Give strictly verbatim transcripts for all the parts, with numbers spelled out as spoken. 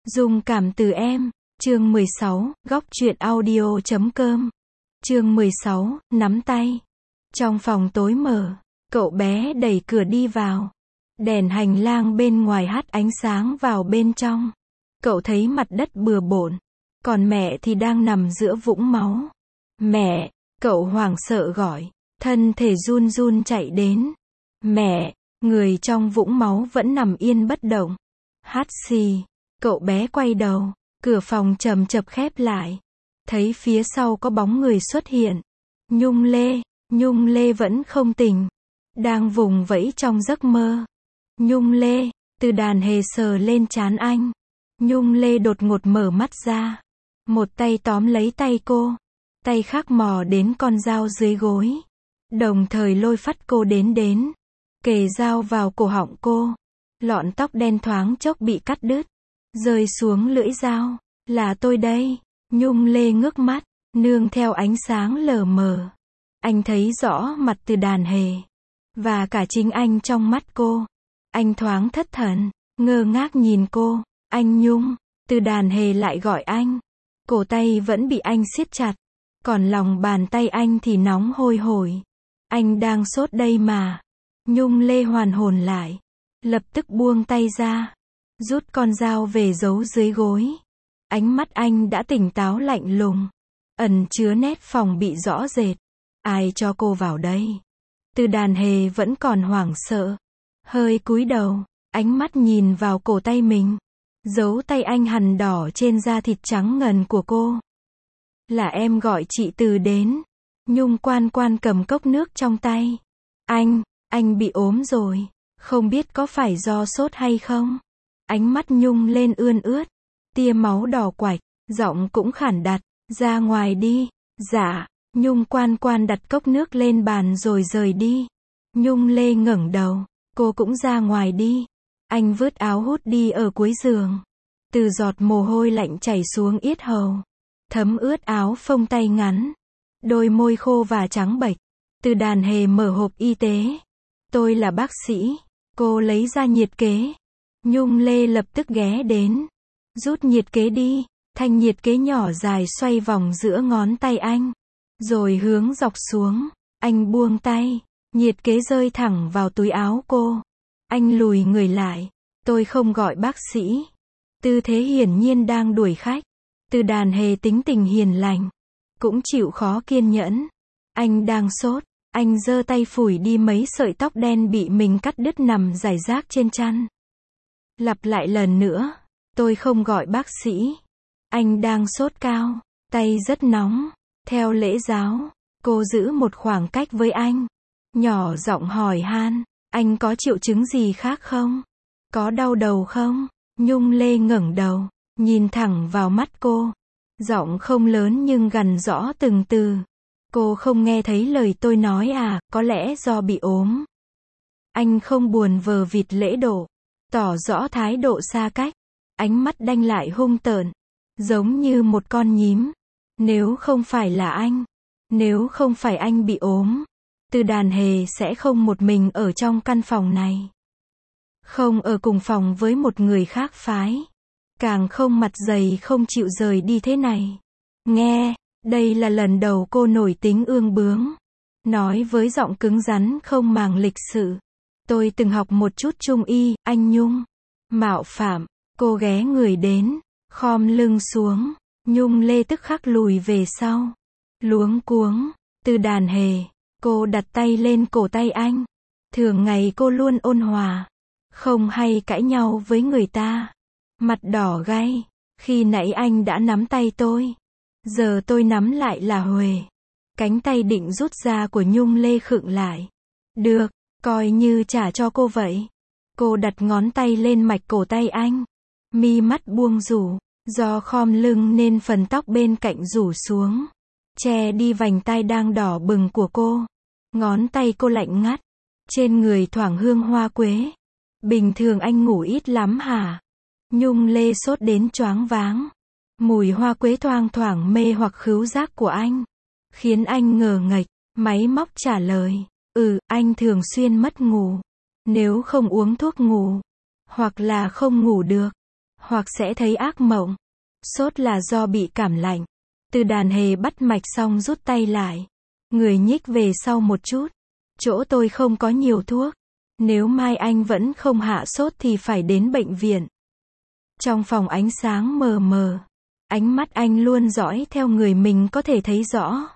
Dung cảm từ em, chương mười sáu, góc truyện audio chấm com. Chương mười sáu, nắm tay. Trong phòng tối mờ, cậu bé đẩy cửa đi vào. Đèn hành lang bên ngoài hắt ánh sáng vào bên trong. Cậu thấy mặt đất bừa bộn, còn mẹ thì đang nằm giữa vũng máu. Mẹ, cậu hoảng sợ gọi, thân thể run run chạy đến. Mẹ, người trong vũng máu vẫn nằm yên bất động. Hắt xì. Cậu bé quay đầu, cửa phòng chầm chập khép lại. Thấy phía sau có bóng người xuất hiện. Nhung Lê, Nhung Lê vẫn không tỉnh. Đang vùng vẫy trong giấc mơ. Nhung Lê, Từ Đàn Hề sờ lên trán anh. Nhung Lê đột ngột mở mắt ra. Một tay tóm lấy tay cô. Tay khác mò đến con dao dưới gối. Đồng thời lôi phắt cô đến đến. Kề dao vào cổ họng cô. Lọn tóc đen thoáng chốc bị cắt đứt. Rơi xuống lưỡi dao. Là tôi đây. Nhung Lê ngước mắt, nương theo ánh sáng lờ mờ. Anh thấy rõ mặt Từ Đàn Hề. Và cả chính anh trong mắt cô. Anh thoáng thất thần, ngơ ngác nhìn cô. Anh Nhung. Từ Đàn Hề lại gọi anh. Cổ tay vẫn bị anh siết chặt. Còn lòng bàn tay anh thì nóng hôi hổi. Anh đang sốt đây mà. Nhung Lê hoàn hồn lại. Lập tức buông tay ra. Rút con dao về giấu dưới gối. Ánh mắt anh đã tỉnh táo lạnh lùng. Ẩn chứa nét phòng bị rõ rệt. Ai cho cô vào đây? Từ Đàn Hề vẫn còn hoảng sợ. Hơi cúi đầu, ánh mắt nhìn vào cổ tay mình. Dấu tay anh hằn đỏ trên da thịt trắng ngần của cô. Là em gọi chị Từ đến. Nhung Quan Quan cầm cốc nước trong tay. Anh, anh bị ốm rồi. Không biết có phải do sốt hay không? Ánh mắt Nhung lên ươn ướt. Tia máu đỏ quạch, giọng cũng khản đặc. Ra ngoài đi. Dạ. Nhung Quan Quan đặt cốc nước lên bàn rồi rời đi. Nhung Lê ngẩng đầu. Cô cũng ra ngoài đi. Anh vứt áo hút đi ở cuối giường. Từ giọt mồ hôi lạnh chảy xuống yết hầu. Thấm ướt áo phông tay ngắn. Đôi môi khô và trắng bệch. Từ Đàn Hề mở hộp y tế. Tôi là bác sĩ. Cô lấy ra nhiệt kế. Nhung Lê lập tức ghé đến. Rút nhiệt kế đi. Thanh nhiệt kế nhỏ dài xoay vòng giữa ngón tay anh. Rồi hướng dọc xuống. Anh buông tay. Nhiệt kế rơi thẳng vào túi áo cô. Anh lùi người lại. Tôi không gọi bác sĩ. Tư thế hiển nhiên đang đuổi khách. Từ Đàn Hề tính tình hiền lành. Cũng chịu khó kiên nhẫn. Anh đang sốt. Anh giơ tay phủi đi mấy sợi tóc đen bị mình cắt đứt nằm rải rác trên chăn. Lặp lại lần nữa. Tôi không gọi bác sĩ. Anh đang sốt cao. Tay rất nóng. Theo lễ giáo, cô giữ một khoảng cách với anh. Nhỏ giọng hỏi han. Anh có triệu chứng gì khác không? Có đau đầu không? Nhung Lê ngẩng đầu, nhìn thẳng vào mắt cô. Giọng không lớn nhưng gằn rõ từng từ. Cô không nghe thấy lời tôi nói à, có lẽ do bị ốm. Anh không buồn vờ vịt lễ độ. Tỏ rõ thái độ xa cách. Ánh mắt đanh lại hung tợn. Giống như một con nhím. Nếu không phải là anh. Nếu không phải anh bị ốm. Từ Đàn Hề sẽ không một mình ở trong căn phòng này. Không ở cùng phòng với một người khác phái. Càng không mặt dày không chịu rời đi thế này. Nghe, đây là lần đầu cô nổi tính ương bướng. Nói với giọng cứng rắn không màng lịch sự. Tôi từng học một chút trung y, anh Nhung. Mạo phạm, cô ghé người đến, khom lưng xuống. Nhung Lê tức khắc lùi về sau. Luống cuống, Từ Đàn Hề. Cô đặt tay lên cổ tay anh. Thường ngày cô luôn ôn hòa. Không hay cãi nhau với người ta. Mặt đỏ gay. Khi nãy anh đã nắm tay tôi. Giờ tôi nắm lại là huề. Cánh tay định rút ra của Nhung Lê khựng lại. Được, coi như trả cho cô vậy. Cô đặt ngón tay lên mạch cổ tay anh. Mi mắt buông rủ. Do khom lưng nên phần tóc bên cạnh rủ xuống. Che đi vành tai đang đỏ bừng của cô. Ngón tay cô lạnh ngắt. Trên người thoảng hương hoa quế. Bình thường anh ngủ ít lắm hả? Nhung Lê sốt đến choáng váng. Mùi hoa quế thoang thoảng mê hoặc khứu giác của anh. Khiến anh ngờ nghệch. Máy móc trả lời. Ừ, anh thường xuyên mất ngủ. Nếu không uống thuốc ngủ. Hoặc là không ngủ được. hoặc sẽ thấy ác mộng. Sốt là do bị cảm lạnh. Từ đàn hề bắt mạch xong rút tay lại. Người nhích về sau một chút. Chỗ tôi không có nhiều thuốc. Nếu mai anh vẫn không hạ sốt thì phải đến bệnh viện. Trong phòng ánh sáng mờ mờ. Ánh mắt anh luôn dõi theo người mình có thể thấy rõ.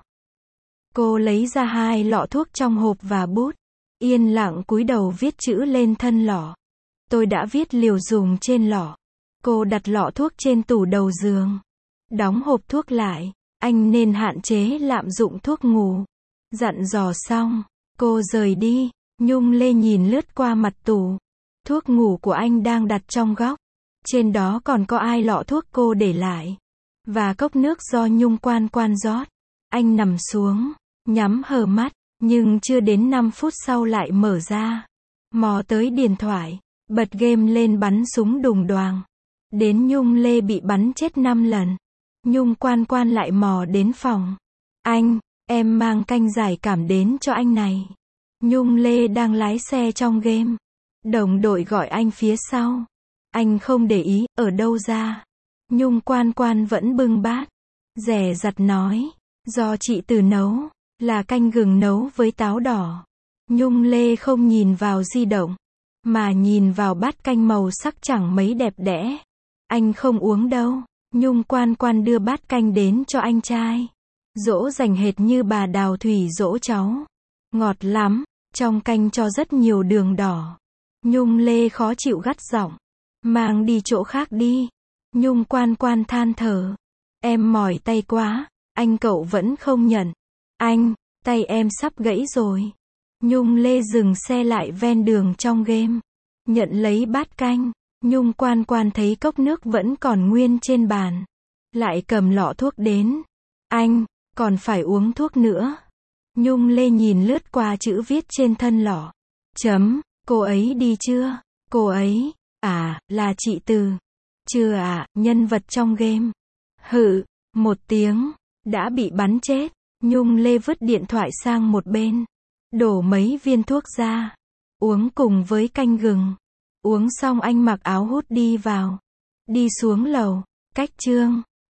Cô lấy ra hai lọ thuốc trong hộp và bút. Yên lặng cúi đầu viết chữ lên thân lọ. Tôi đã viết liều dùng trên lọ. Cô đặt lọ thuốc trên tủ đầu giường. Đóng hộp thuốc lại. Anh nên hạn chế lạm dụng thuốc ngủ. Dặn dò xong. Cô rời đi. Nhung Lê nhìn lướt qua mặt tủ. Thuốc ngủ của anh đang đặt trong góc. Trên đó còn có ai lọ thuốc cô để lại. Và cốc nước do Nhung Quan Quan rót. Anh nằm xuống. Nhắm hờ mắt. Nhưng chưa đến năm phút sau lại mở ra. Mò tới điện thoại. Bật game lên bắn súng đùng đoàng. Đến Nhung Lê bị bắn chết năm lần. Nhung Quan Quan lại mò đến phòng. Anh, em mang canh giải cảm đến cho anh này. Nhung Lê đang lái xe trong game. Đồng đội gọi anh phía sau. Anh không để ý, ở đâu ra. Nhung Quan Quan vẫn bưng bát. Dè dặt nói. Do chị Từ nấu. Là canh gừng nấu với táo đỏ. Nhung Lê không nhìn vào di động. Mà nhìn vào bát canh màu sắc chẳng mấy đẹp đẽ. Anh không uống đâu. Nhung Quan Quan đưa bát canh đến cho anh trai. Dỗ dành hệt như bà Đào Thủy dỗ cháu. Ngọt lắm. Trong canh cho rất nhiều đường đỏ. Nhung Lê khó chịu gắt giọng. Mang đi chỗ khác đi. Nhung Quan Quan than thở. Em mỏi tay quá. Anh cậu vẫn không nhận. Anh, tay em sắp gãy rồi. Nhung Lê dừng xe lại ven đường trong game. Nhận lấy bát canh. Nhung Quan Quan thấy cốc nước vẫn còn nguyên trên bàn. Lại cầm lọ thuốc đến. Anh, còn phải uống thuốc nữa. Nhung Lê nhìn lướt qua chữ viết trên thân lọ. Chấm, cô ấy đi chưa? Cô ấy, à, là chị Từ. Chưa à, nhân vật trong game. Hự, một tiếng, đã bị bắn chết. Nhung Lê vứt điện thoại sang một bên. Đổ mấy viên thuốc ra. Uống cùng với canh gừng. Uống xong anh mặc áo hút đi vào. Đi xuống lầu. Cách Trương.